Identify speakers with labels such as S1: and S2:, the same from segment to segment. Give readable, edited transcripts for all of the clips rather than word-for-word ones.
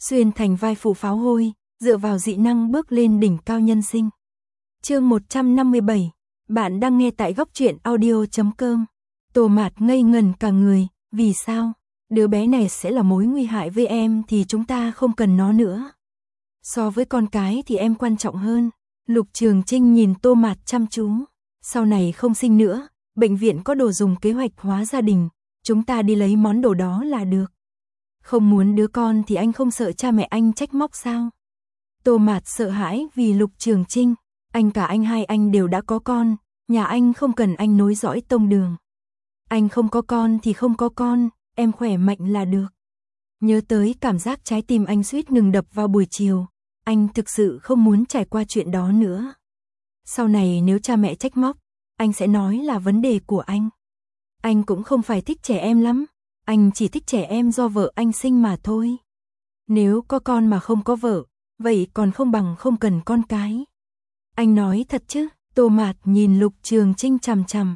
S1: xuyên thành vai phụ pháo hôi, dựa vào dị năng bước lên đỉnh cao nhân sinh. Chương 157, bạn đang nghe tại góc truyện audio.com. Tô Mạt ngây ngần cả người, vì sao? Đứa bé này sẽ là mối nguy hại với em thì chúng ta không cần nó nữa. So với con cái thì em quan trọng hơn. Lục Trường Trinh nhìn Tô Mạt chăm chú. Sau này không sinh nữa, bệnh viện có đồ dùng kế hoạch hóa gia đình, chúng ta đi lấy món đồ đó là được. Không muốn đứa con thì anh không sợ cha mẹ anh trách móc sao? Tô Mạt sợ hãi vì Lục Trường Trinh, anh hai anh đều đã có con, nhà anh không cần anh nối dõi tông đường. Anh không có con thì không có con, em khỏe mạnh là được. Nhớ tới cảm giác trái tim anh suýt ngừng đập vào buổi chiều, anh thực sự không muốn trải qua chuyện đó nữa. Sau này nếu cha mẹ trách móc, anh sẽ nói là vấn đề của anh. Anh cũng không phải thích trẻ em lắm, anh chỉ thích trẻ em do vợ anh sinh mà thôi. Nếu có con mà không có vợ, vậy còn không bằng không cần con cái. Anh nói thật chứ? Tô Mạt nhìn Lục Trường Trinh chằm chằm.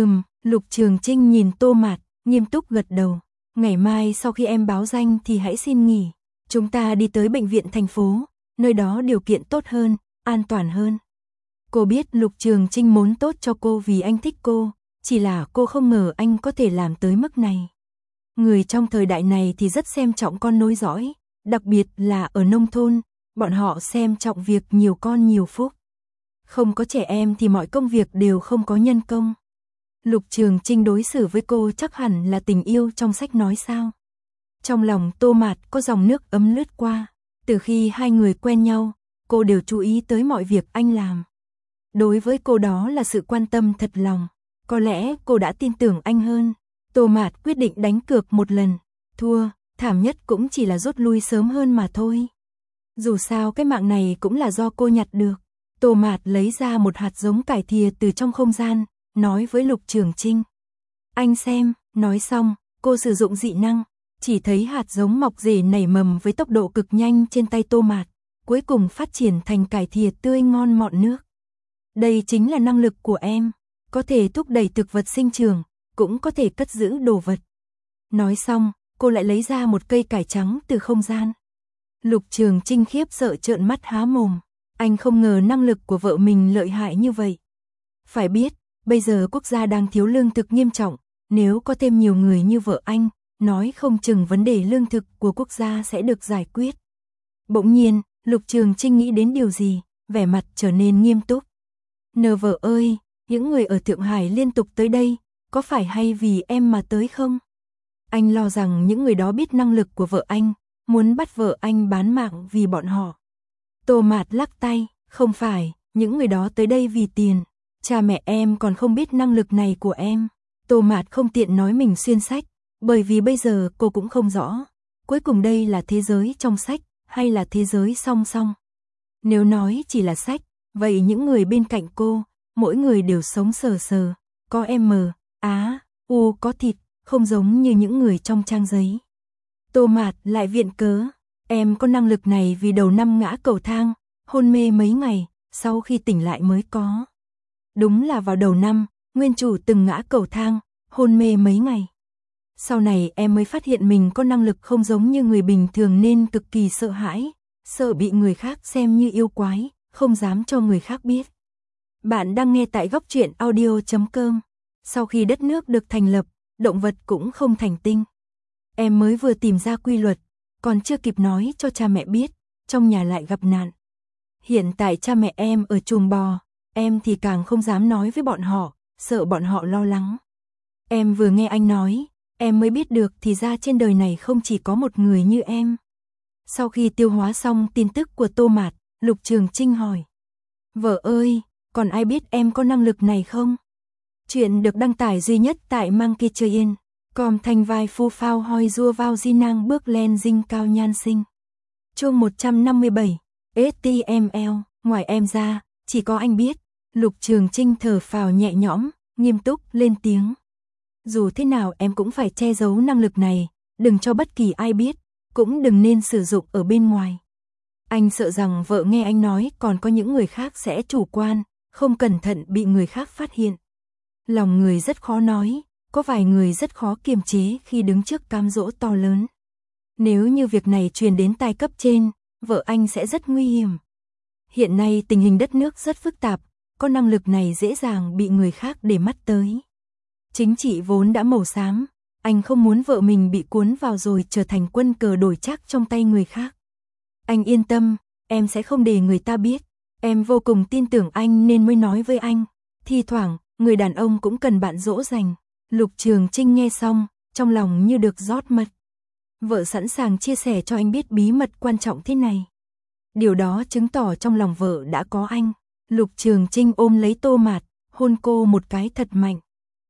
S1: Lục Trường Trinh nhìn Tô Mạt, nghiêm túc gật đầu. Ngày mai sau khi em báo danh thì hãy xin nghỉ. Chúng ta đi tới bệnh viện thành phố, nơi đó điều kiện tốt hơn, an toàn hơn. Cô biết Lục Trường Trinh muốn tốt cho cô vì anh thích cô, chỉ là cô không ngờ anh có thể làm tới mức này. Người trong thời đại này thì rất xem trọng con nối dõi, đặc biệt là ở nông thôn, bọn họ xem trọng việc nhiều con nhiều phúc. Không có trẻ em thì mọi công việc đều không có nhân công. Lục Trường Trinh đối xử với cô chắc hẳn là tình yêu trong sách nói sao. Trong lòng Tô Mạt có dòng nước ấm lướt qua, từ khi hai người quen nhau, cô đều chú ý tới mọi việc anh làm. Đối với cô đó là sự quan tâm thật lòng, có lẽ cô đã tin tưởng anh hơn. Tô Mạt quyết định đánh cược một lần, thua, thảm nhất cũng chỉ là rút lui sớm hơn mà thôi. Dù sao cái mạng này cũng là do cô nhặt được. Tô Mạt lấy ra một hạt giống cải thìa từ trong không gian, nói với Lục Trường Trinh. Anh xem, nói xong, cô sử dụng dị năng, chỉ thấy hạt giống mọc rễ nảy mầm với tốc độ cực nhanh trên tay Tô Mạt, cuối cùng phát triển thành cải thìa tươi ngon mọng nước. Đây chính là năng lực của em, có thể thúc đẩy thực vật sinh trưởng, cũng có thể cất giữ đồ vật. Nói xong, cô lại lấy ra một cây cải trắng từ không gian. Lục Trường Trinh khiếp sợ trợn mắt há mồm, anh không ngờ năng lực của vợ mình lợi hại như vậy. Phải biết, bây giờ quốc gia đang thiếu lương thực nghiêm trọng, nếu có thêm nhiều người như vợ anh, nói không chừng vấn đề lương thực của quốc gia sẽ được giải quyết. Bỗng nhiên, Lục Trường Trinh nghĩ đến điều gì, vẻ mặt trở nên nghiêm túc. Nờ vợ ơi, những người ở Thượng Hải liên tục tới đây, có phải hay vì em mà tới không? Anh lo rằng những người đó biết năng lực của vợ anh, muốn bắt vợ anh bán mạng vì bọn họ. Tô Mạt lắc tay, không phải, những người đó tới đây vì tiền. Cha mẹ em còn không biết năng lực này của em. Tô Mạt không tiện nói mình xuyên sách, bởi vì bây giờ cô cũng không rõ. Cuối cùng đây là thế giới trong sách, hay là thế giới song song. Nếu nói chỉ là sách, vậy những người bên cạnh cô, mỗi người đều sống sờ sờ, có M, Á, U có thịt, không giống như những người trong trang giấy. Tô Mạt lại viện cớ, em có năng lực này vì đầu năm ngã cầu thang, hôn mê mấy ngày, sau khi tỉnh lại mới có. Đúng là vào đầu năm, nguyên chủ từng ngã cầu thang, hôn mê mấy ngày. Sau này em mới phát hiện mình có năng lực không giống như người bình thường nên cực kỳ sợ hãi, sợ bị người khác xem như yêu quái, không dám cho người khác biết. Bạn đang nghe tại góc truyện audio.com. Sau khi đất nước được thành lập, động vật cũng không thành tinh. Em mới vừa tìm ra quy luật, còn chưa kịp nói cho cha mẹ biết, trong nhà lại gặp nạn. Hiện tại cha mẹ em ở chuồng bò, em thì càng không dám nói với bọn họ, sợ bọn họ lo lắng. Em vừa nghe anh nói, em mới biết được thì ra trên đời này không chỉ có một người như em. Sau khi tiêu hóa xong tin tức của Tô Mạt, Lục Trường Trinh hỏi. Vợ ơi, còn ai biết em có năng lực này không? Chuyện được đăng tải duy nhất tại Monkey Train. Com thành vai phu phao hoi rua vào di năng bước lên dinh cao nhan sinh. Chương 157, HTML, ngoài em ra, chỉ có anh biết. Lục Trường Trinh thở phào nhẹ nhõm, nghiêm túc lên tiếng. Dù thế nào em cũng phải che giấu năng lực này, đừng cho bất kỳ ai biết, cũng đừng nên sử dụng ở bên ngoài. Anh sợ rằng vợ nghe anh nói còn có những người khác sẽ chủ quan, không cẩn thận bị người khác phát hiện. Lòng người rất khó nói, có vài người rất khó kiềm chế khi đứng trước cám dỗ to lớn. Nếu như việc này truyền đến tai cấp trên, vợ anh sẽ rất nguy hiểm. Hiện nay tình hình đất nước rất phức tạp, có năng lực này dễ dàng bị người khác để mắt tới. Chính trị vốn đã màu xám, anh không muốn vợ mình bị cuốn vào rồi trở thành quân cờ đổi trác trong tay người khác. Anh yên tâm, em sẽ không để người ta biết. Em vô cùng tin tưởng anh nên mới nói với anh. Thi thoảng, người đàn ông cũng cần bạn dỗ dành. Lục Trường Trinh nghe xong, trong lòng như được rót mật. Vợ sẵn sàng chia sẻ cho anh biết bí mật quan trọng thế này. Điều đó chứng tỏ trong lòng vợ đã có anh. Lục Trường Trinh ôm lấy Tô Mạt, hôn cô một cái thật mạnh.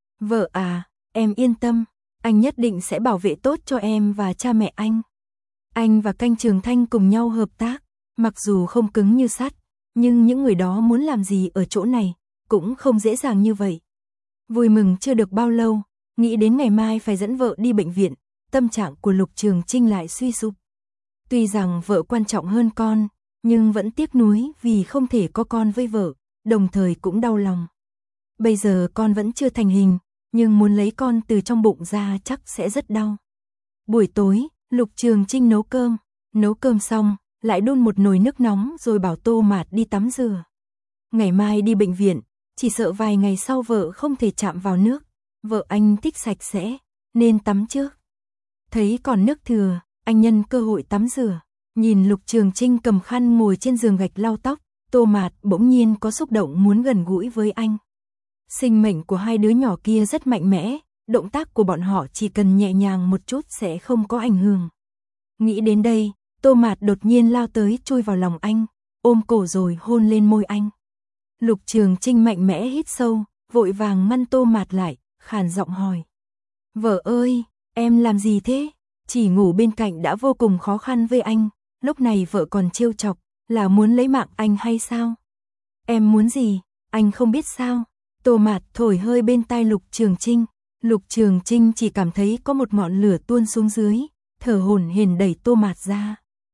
S1: Vợ à, em yên tâm, anh nhất định sẽ bảo vệ tốt cho em và cha mẹ anh. Anh và Canh Trường Thanh cùng nhau hợp tác, mặc dù không cứng như sắt, nhưng những người đó muốn làm gì ở chỗ này, cũng không dễ dàng như vậy. Vui mừng chưa được bao lâu, nghĩ đến ngày mai phải dẫn vợ đi bệnh viện, tâm trạng của Lục Trường Trinh lại suy sụp. Tuy rằng vợ quan trọng hơn con, nhưng vẫn tiếc nuối vì không thể có con với vợ, đồng thời cũng đau lòng. Bây giờ con vẫn chưa thành hình, nhưng muốn lấy con từ trong bụng ra chắc sẽ rất đau. Buổi tối, Lục Trường Trinh nấu cơm xong, lại đun một nồi nước nóng rồi bảo Tô Mạt đi tắm rửa. Ngày mai đi bệnh viện, chỉ sợ vài ngày sau vợ không thể chạm vào nước, vợ anh thích sạch sẽ, nên tắm trước. Thấy còn nước thừa, anh nhân cơ hội tắm rửa, nhìn Lục Trường Trinh cầm khăn ngồi trên giường gạch lau tóc, Tô Mạt bỗng nhiên có xúc động muốn gần gũi với anh. Sinh mệnh của hai đứa nhỏ kia rất mạnh mẽ, động tác của bọn họ chỉ cần nhẹ nhàng một chút sẽ không có ảnh hưởng. Nghĩ đến đây, Tô Mạt đột nhiên lao tới chui vào lòng anh, ôm cổ rồi hôn lên môi anh. Lục Trường Trinh mạnh mẽ hít sâu, vội vàng ngăn Tô Mạt lại, khàn giọng hỏi. Vợ ơi, em làm gì thế? Chỉ ngủ bên cạnh đã vô cùng khó khăn với anh, lúc này vợ còn trêu chọc, là muốn lấy mạng anh hay sao? Em muốn gì, anh không biết sao? Tô Mạt thổi hơi bên tai Lục Trường Trinh. Lục Trường Trinh chỉ cảm thấy có một ngọn lửa tuôn xuống dưới, thở hổn hển đẩy Tô Mạt ra.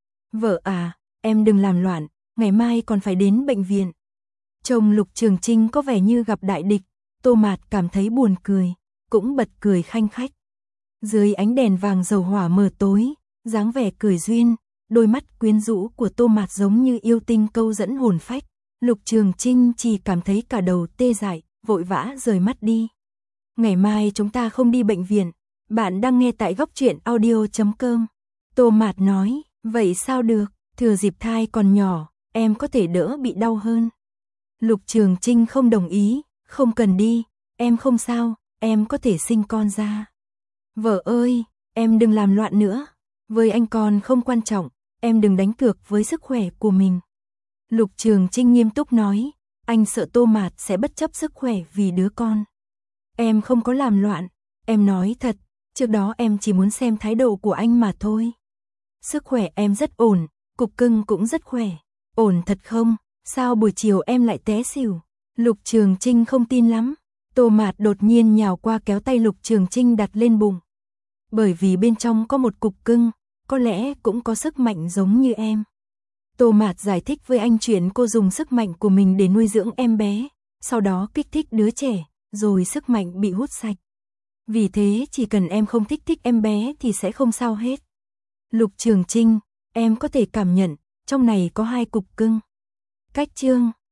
S1: Vợ à, em đừng làm loạn, ngày mai còn phải đến bệnh viện. Chồng Lục Trường Trinh có vẻ như gặp đại địch, Tô Mạt cảm thấy buồn cười, cũng bật cười khanh khách. Dưới ánh đèn vàng dầu hỏa mờ tối, dáng vẻ cười duyên, đôi mắt quyến rũ của Tô Mạt giống như yêu tinh câu dẫn hồn phách. Lục Trường Trinh chỉ cảm thấy cả đầu tê dại, vội vã rời mắt đi. Ngày mai chúng ta không đi bệnh viện. Bạn đang nghe tại góc truyện audio.com. Tô Mạt nói, vậy sao được, thừa dịp thai còn nhỏ, em có thể đỡ bị đau hơn. Lục Trường Trinh không đồng ý, không cần đi, em không sao, em có thể sinh con ra. Vợ ơi, em đừng làm loạn nữa, với anh con không quan trọng, em đừng đánh cược với sức khỏe của mình. Lục Trường Trinh nghiêm túc nói, anh sợ Tô Mạt sẽ bất chấp sức khỏe vì đứa con. Em không có làm loạn, em nói thật, trước đó em chỉ muốn xem thái độ của anh mà thôi. Sức khỏe em rất ổn, cục cưng cũng rất khỏe. Ổn thật không? Sao buổi chiều em lại té xỉu? Lục Trường Trinh không tin lắm. Tô Mạt đột nhiên nhào qua kéo tay Lục Trường Trinh đặt lên bụng. Bởi vì bên trong có một cục cưng, có lẽ cũng có sức mạnh giống như em. Tô Mạt giải thích với anh chuyện cô dùng sức mạnh của mình để nuôi dưỡng em bé, sau đó kích thích đứa trẻ, rồi sức mạnh bị hút sạch. Vì thế chỉ cần em không thích em bé thì sẽ không sao hết. Lục Trường Trinh, em có thể cảm nhận, trong này có 2 cục cưng. Cách chương